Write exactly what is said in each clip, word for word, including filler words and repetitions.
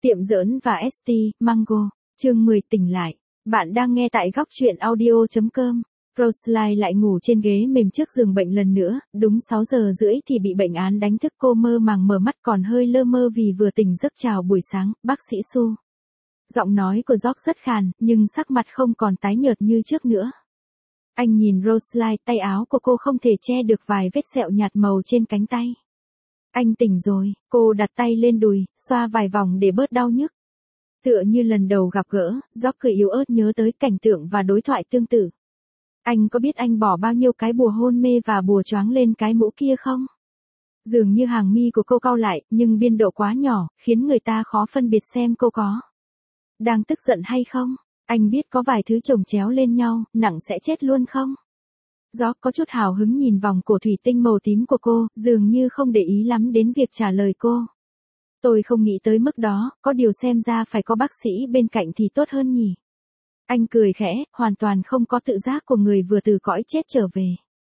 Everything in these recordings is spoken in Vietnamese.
Tiệm giỡn và ét tê, Mango, chương mười tỉnh lại. Bạn đang nghe tại góc truyện audio chấm com. Rosalie lại ngủ trên ghế mềm trước giường bệnh lần nữa, đúng sáu giờ rưỡi thì bị bệnh án đánh thức, cô mơ màng mở mắt còn hơi lơ mơ vì vừa tỉnh giấc. Chào buổi sáng, bác sĩ Su. Giọng nói của George rất khàn, nhưng sắc mặt không còn tái nhợt như trước nữa. Anh nhìn Rosalie, tay áo của cô không thể che được vài vết sẹo nhạt màu trên cánh tay. Anh tỉnh rồi, cô đặt tay lên đùi, xoa vài vòng để bớt đau nhức. Tựa như lần đầu gặp gỡ, George cười yếu ớt nhớ tới cảnh tượng và đối thoại tương tự. Anh có biết anh bỏ bao nhiêu cái bùa hôn mê và bùa choáng lên cái mũ kia không? Dường như hàng mi của cô cau lại, nhưng biên độ quá nhỏ, khiến người ta khó phân biệt xem cô có đang tức giận hay không. Anh biết có vài thứ chồng chéo lên nhau, nặng sẽ chết luôn không? George có chút hào hứng nhìn vòng cổ thủy tinh màu tím của cô, dường như không để ý lắm đến việc trả lời cô. Tôi không nghĩ tới mức đó, có điều xem ra phải có bác sĩ bên cạnh thì tốt hơn nhỉ. Anh cười khẽ, hoàn toàn không có tự giác của người vừa từ cõi chết trở về.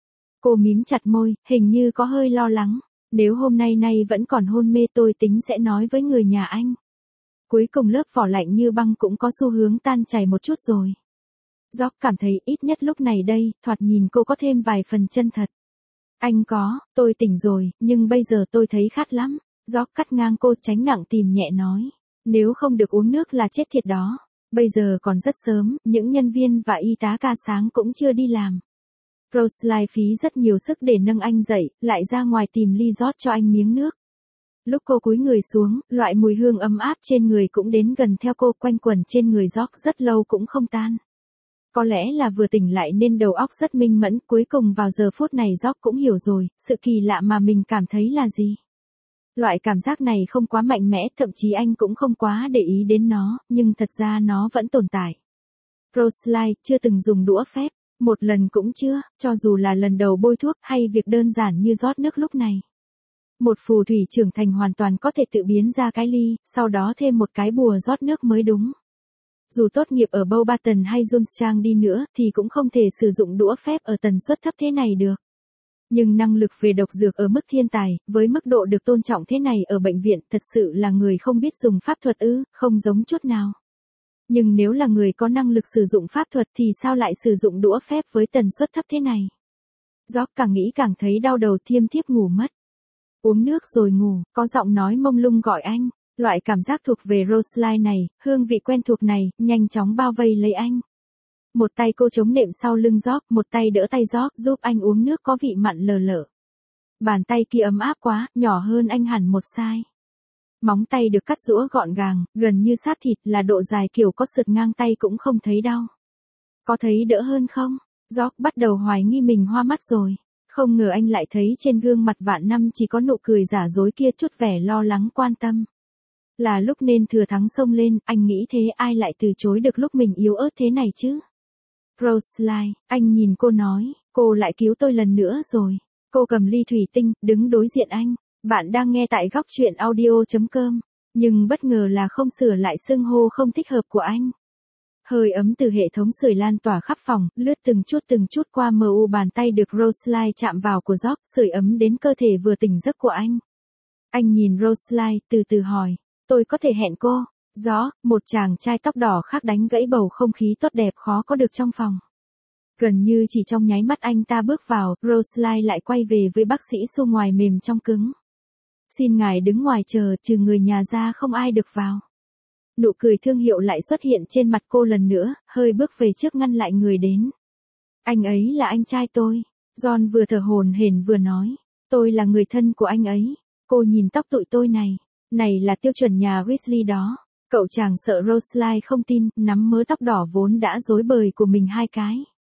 Cô mím chặt môi, hình như có hơi lo lắng. Nếu hôm nay nay vẫn còn hôn mê tôi tính sẽ nói với người nhà anh. Cuối cùng lớp vỏ lạnh như băng cũng có xu hướng tan chảy một chút rồi. George cảm thấy ít nhất lúc này đây, thoạt nhìn cô có thêm vài phần chân thật. Anh có, tôi tỉnh rồi, nhưng bây giờ tôi thấy khát lắm. George cắt ngang cô, tránh nặng tìm nhẹ nói. Nếu không được uống nước là chết thiệt đó. Bây giờ còn rất sớm, những nhân viên và y tá ca sáng cũng chưa đi làm. Rosalie phí rất nhiều sức để nâng anh dậy, lại ra ngoài tìm ly rót cho anh miếng nước. Lúc cô cúi người xuống, loại mùi hương ấm áp trên người cũng đến gần theo cô, quanh quẩn trên người George rất lâu cũng không tan. Có lẽ là vừa tỉnh lại nên đầu óc rất minh mẫn, cuối cùng vào giờ phút này George cũng hiểu rồi, sự kỳ lạ mà mình cảm thấy là gì. Loại cảm giác này không quá mạnh mẽ, thậm chí anh cũng không quá để ý đến nó, nhưng thật ra nó vẫn tồn tại. Rosalie chưa từng dùng đũa phép, một lần cũng chưa, cho dù là lần đầu bôi thuốc hay việc đơn giản như rót nước lúc này. Một phù thủy trưởng thành hoàn toàn có thể tự biến ra cái ly, sau đó thêm một cái bùa rót nước mới đúng. Dù tốt nghiệp ở Beauxbaton hay Johnstown đi nữa thì cũng không thể sử dụng đũa phép ở tần suất thấp thế này được. Nhưng năng lực về độc dược ở mức thiên tài, với mức độ được tôn trọng thế này ở bệnh viện, thật sự là người không biết dùng pháp thuật ư, không giống chút nào. Nhưng nếu là người có năng lực sử dụng pháp thuật thì sao lại sử dụng đũa phép với tần suất thấp thế này? George càng nghĩ càng thấy đau đầu, thiêm thiếp ngủ mất. Uống nước rồi ngủ, có giọng nói mông lung gọi anh. Loại cảm giác thuộc về Rosalie này, hương vị quen thuộc này, nhanh chóng bao vây lấy anh. Một tay cô chống nệm sau lưng George, một tay đỡ tay George, giúp anh uống nước có vị mặn lờ lợ. Bàn tay kia ấm áp quá, nhỏ hơn anh hẳn một size. Móng tay được cắt rũa gọn gàng, gần như sát thịt, là độ dài kiểu có sượt ngang tay cũng không thấy đau. Có thấy đỡ hơn không? George bắt đầu hoài nghi mình hoa mắt rồi. Không ngờ anh lại thấy trên gương mặt vạn năm chỉ có nụ cười giả dối kia chút vẻ lo lắng quan tâm. Là lúc nên thừa thắng xông lên, anh nghĩ thế, ai lại từ chối được lúc mình yếu ớt thế này chứ? Rosalie, anh nhìn cô nói, cô lại cứu tôi lần nữa rồi. Cô cầm ly thủy tinh, đứng đối diện anh. Bạn đang nghe tại góc truyện audio chấm com. Nhưng bất ngờ là không sửa lại xưng hô không thích hợp của anh. Hơi ấm từ hệ thống sưởi lan tỏa khắp phòng, lướt từng chút từng chút qua mờ u bàn tay được Rosalie chạm vào của George, sưởi ấm đến cơ thể vừa tỉnh giấc của anh. Anh nhìn Rosalie, từ từ hỏi, tôi có thể hẹn cô? George, một chàng trai tóc đỏ khác đánh gãy bầu không khí tốt đẹp khó có được trong phòng. Gần như chỉ trong nháy mắt anh ta bước vào, Rosalie lại quay về với bác sĩ Su ngoài mềm trong cứng. Xin ngài đứng ngoài chờ, trừ người nhà ra không ai được vào. Nụ cười thương hiệu lại xuất hiện trên mặt cô lần nữa, hơi bước về trước ngăn lại người đến. Anh ấy là anh trai tôi. John vừa thở hổn hển vừa nói. Tôi là người thân của anh ấy. Cô nhìn tóc tụi tôi này. Này là tiêu chuẩn nhà Weasley đó. Cậu chàng sợ Rosalie không tin, nắm mớ tóc đỏ vốn đã rối bời của mình hai cái.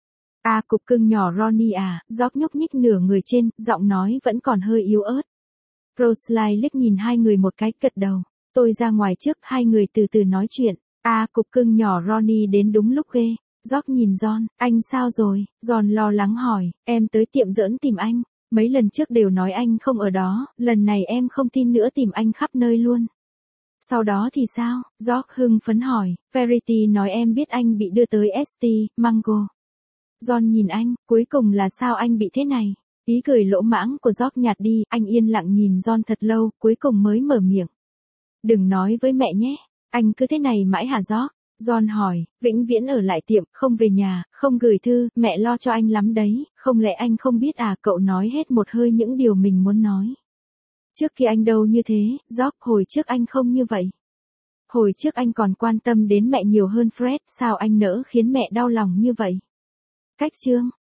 À cục cưng nhỏ Ronnie à, George nhúc nhích nửa người trên, giọng nói vẫn còn hơi yếu ớt. Rosalie liếc nhìn hai người một cái, gật đầu. Tôi ra ngoài trước, hai người từ từ nói chuyện. À cục cưng nhỏ Ronnie đến đúng lúc ghê. George nhìn John, anh sao rồi? John lo lắng hỏi, em tới tiệm giỡn tìm anh. Mấy lần trước đều nói anh không ở đó, lần này em không tin nữa, tìm anh khắp nơi luôn. Sau đó thì sao? George hưng phấn hỏi, Verity nói em biết anh bị đưa tới ét tê, Mango. John nhìn anh, cuối cùng là sao anh bị thế này? Ý cười lỗ mãng của George nhạt đi, anh yên lặng nhìn John thật lâu, cuối cùng mới mở miệng. Đừng nói với mẹ nhé. Anh cứ thế này mãi hả George? John hỏi, vĩnh viễn ở lại tiệm, không về nhà, không gửi thư, mẹ lo cho anh lắm đấy, không lẽ anh không biết à? Cậu nói hết một hơi những điều mình muốn nói. Trước kia anh đâu như thế, George, hồi trước anh không như vậy. Hồi trước anh còn quan tâm đến mẹ nhiều hơn Fred, sao anh nỡ khiến mẹ đau lòng như vậy? Cách chương